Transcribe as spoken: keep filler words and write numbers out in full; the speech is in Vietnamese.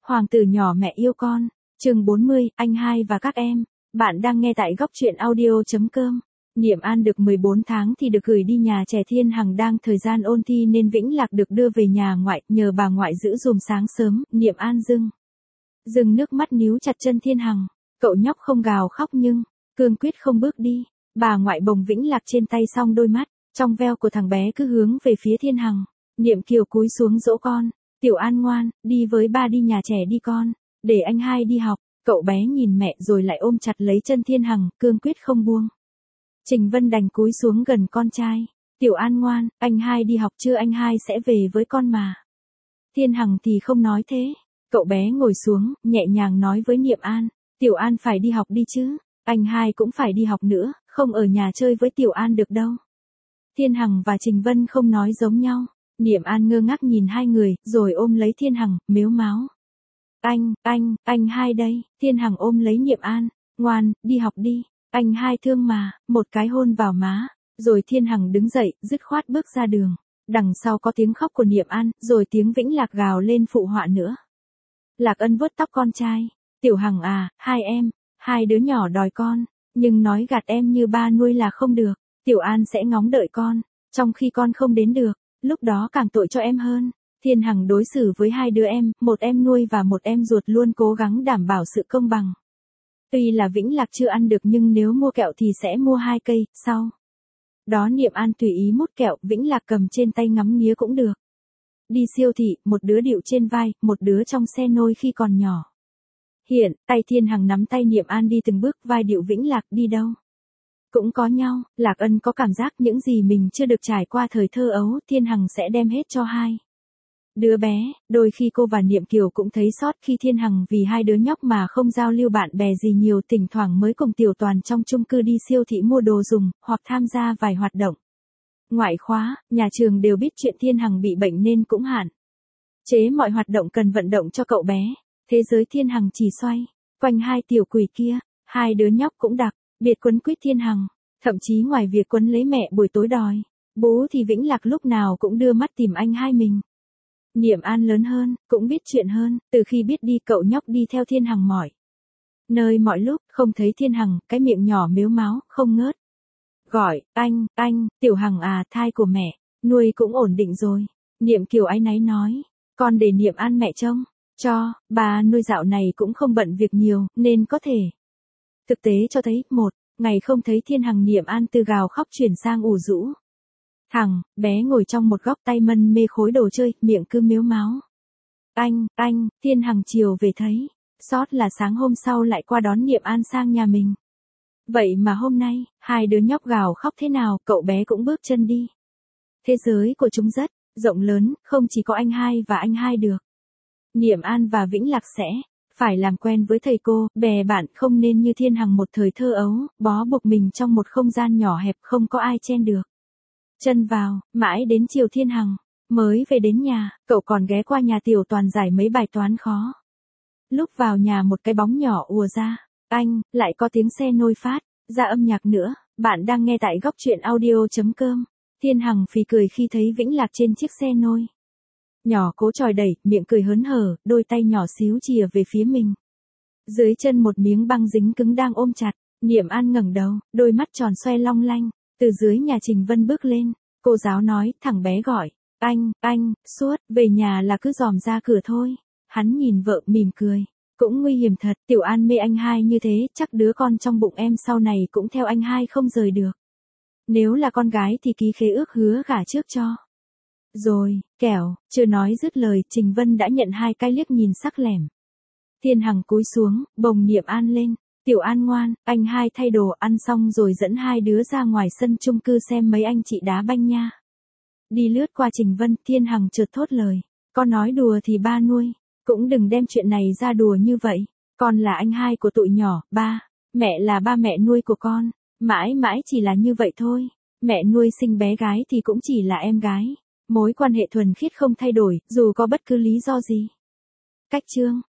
Hoàng tử nhỏ mẹ yêu con, chương bốn mươi, anh hai và các em. Bạn đang nghe tại góc truyện audio.com. Niệm An được mười bốn tháng thì được gửi đi nhà trẻ. Thiên Hằng đang thời gian ôn thi nên Vĩnh Lạc được đưa về nhà ngoại, nhờ bà ngoại giữ dùm sáng sớm. Niệm An dưng dưng nước mắt níu chặt chân Thiên Hằng. Cậu nhóc không gào khóc nhưng cương quyết không bước đi. Bà ngoại bồng Vĩnh Lạc trên tay, xong đôi mắt trong veo của thằng bé cứ hướng về phía Thiên Hằng. Niệm Kiều cúi xuống dỗ con. Tiểu An ngoan, đi với ba đi nhà trẻ đi con, để anh hai đi học. Cậu bé nhìn mẹ rồi lại ôm chặt lấy chân Thiên Hằng, cương quyết không buông. Trình Vân đành cúi xuống gần con trai. Tiểu An ngoan, anh hai đi học chưa, anh hai sẽ về với con mà. Thiên Hằng thì không nói thế. Cậu bé ngồi xuống, nhẹ nhàng nói với Niệm An. Tiểu An phải đi học đi chứ, anh hai cũng phải đi học nữa, không ở nhà chơi với Tiểu An được đâu. Thiên Hằng và Trình Vân không nói giống nhau. Niệm An ngơ ngác nhìn hai người, rồi ôm lấy Thiên Hằng, mếu máo. Anh, anh, anh hai đây. Thiên Hằng ôm lấy Niệm An. Ngoan, đi học đi. Anh hai thương mà. Một cái hôn vào má. Rồi Thiên Hằng đứng dậy, dứt khoát bước ra đường. Đằng sau có tiếng khóc của Niệm An, rồi tiếng Vĩnh Lạc gào lên phụ họa nữa. Lạc Ân vuốt tóc con trai. Tiểu Hằng à, hai em, hai đứa nhỏ đòi con, nhưng nói gạt em như ba nuôi là không được. Tiểu An sẽ ngóng đợi con, trong khi con không đến được. Lúc đó càng tội cho em hơn. Thiên Hằng đối xử với hai đứa em, một em nuôi và một em ruột, luôn cố gắng đảm bảo sự công bằng. Tuy là Vĩnh Lạc chưa ăn được nhưng nếu mua kẹo thì sẽ mua hai cây, sau đó Niệm An tùy ý mút kẹo, Vĩnh Lạc cầm trên tay ngắm nghía cũng được. Đi siêu thị, một đứa điệu trên vai, một đứa trong xe nôi khi còn nhỏ. Hiện, tay Thiên Hằng nắm tay Niệm An đi từng bước, vai điệu Vĩnh Lạc đi đâu cũng có nhau. Lạc Ân có cảm giác những gì mình chưa được trải qua thời thơ ấu, Thiên Hằng sẽ đem hết cho hai đứa bé. Đôi khi cô và Niệm Kiều cũng thấy xót khi Thiên Hằng vì hai đứa nhóc mà không giao lưu bạn bè gì nhiều, thỉnh thoảng mới cùng Tiểu Toàn trong chung cư đi siêu thị mua đồ dùng, hoặc tham gia vài hoạt động ngoại khóa. Nhà trường đều biết chuyện Thiên Hằng bị bệnh nên cũng hạn chế mọi hoạt động cần vận động cho cậu bé. Thế giới Thiên Hằng chỉ xoay quanh hai tiểu quỷ kia. Hai đứa nhóc cũng đặc biệt quấn quýt Thiên Hằng, thậm chí ngoài việc quấn lấy mẹ buổi tối đòi bú thì Vĩnh Lạc lúc nào cũng đưa mắt tìm anh hai mình. Niệm An lớn hơn, cũng biết chuyện hơn, từ khi biết đi cậu nhóc đi theo Thiên Hằng mọi nơi mọi lúc, không thấy Thiên Hằng, cái miệng nhỏ mếu máo, không ngớt gọi, anh, anh, Tiểu Hằng à, thai của mẹ nuôi cũng ổn định rồi. Niệm Kiều áy náy nói, con để Niệm An mẹ trông cho, bà nuôi dạo này cũng không bận việc nhiều, nên có thể. Thực tế cho thấy, một ngày không thấy Thiên Hằng, Niệm An từ gào khóc chuyển sang ủ rũ. Thằng bé ngồi trong một góc, tay mân mê khối đồ chơi, miệng cứ mếu máo. Anh, anh, Thiên Hằng chiều về thấy sót là sáng hôm sau lại qua đón Niệm An sang nhà mình. Vậy mà hôm nay, hai đứa nhóc gào khóc thế nào, cậu bé cũng bước chân đi. Thế giới của chúng rất rộng lớn, không chỉ có anh hai và anh hai được. Niệm An và Vĩnh Lạc sẽ phải làm quen với thầy cô, bè bạn, không nên như Thiên Hằng một thời thơ ấu, bó buộc mình trong một không gian nhỏ hẹp không có ai chen được chân vào. Mãi đến chiều Thiên Hằng mới về đến nhà, cậu còn ghé qua nhà Tiểu Toàn giải mấy bài toán khó. Lúc vào nhà một cái bóng nhỏ ùa ra. Anh, lại có tiếng xe nôi phát ra âm nhạc nữa. Bạn đang nghe tại góc truyện audio.com. Thiên Hằng phì cười khi thấy Vĩnh Lạc trên chiếc xe nôi nhỏ cố chòi đẩy, miệng cười hớn hở, đôi tay nhỏ xíu chìa về phía mình. Dưới chân một miếng băng dính cứng đang ôm chặt. Niệm An ngẩng đầu, đôi mắt tròn xoe long lanh. Từ dưới nhà Trình Vân bước lên, cô giáo nói, thằng bé gọi, anh, anh, suốt, về nhà là cứ dòm ra cửa thôi. Hắn nhìn vợ mỉm cười, cũng nguy hiểm thật, Tiểu An mê anh hai như thế, chắc đứa con trong bụng em sau này cũng theo anh hai không rời được. Nếu là con gái thì ký khế ước hứa gả trước cho. Rồi, kẻo, chưa nói dứt lời, Trình Vân đã nhận hai cái liếc nhìn sắc lẻm. Thiên Hằng cúi xuống, bồng Niệm An lên. Tiểu An ngoan, anh hai thay đồ ăn xong rồi dẫn hai đứa ra ngoài sân chung cư xem mấy anh chị đá banh nha. Đi lướt qua Trình Vân, Thiên Hằng chợt thốt lời, con nói đùa thì ba nuôi, cũng đừng đem chuyện này ra đùa như vậy. Con là anh hai của tụi nhỏ, ba, mẹ là ba mẹ nuôi của con, mãi mãi chỉ là như vậy thôi. Mẹ nuôi sinh bé gái thì cũng chỉ là em gái. Mối quan hệ thuần khiết không thay đổi, dù có bất cứ lý do gì. Cách chương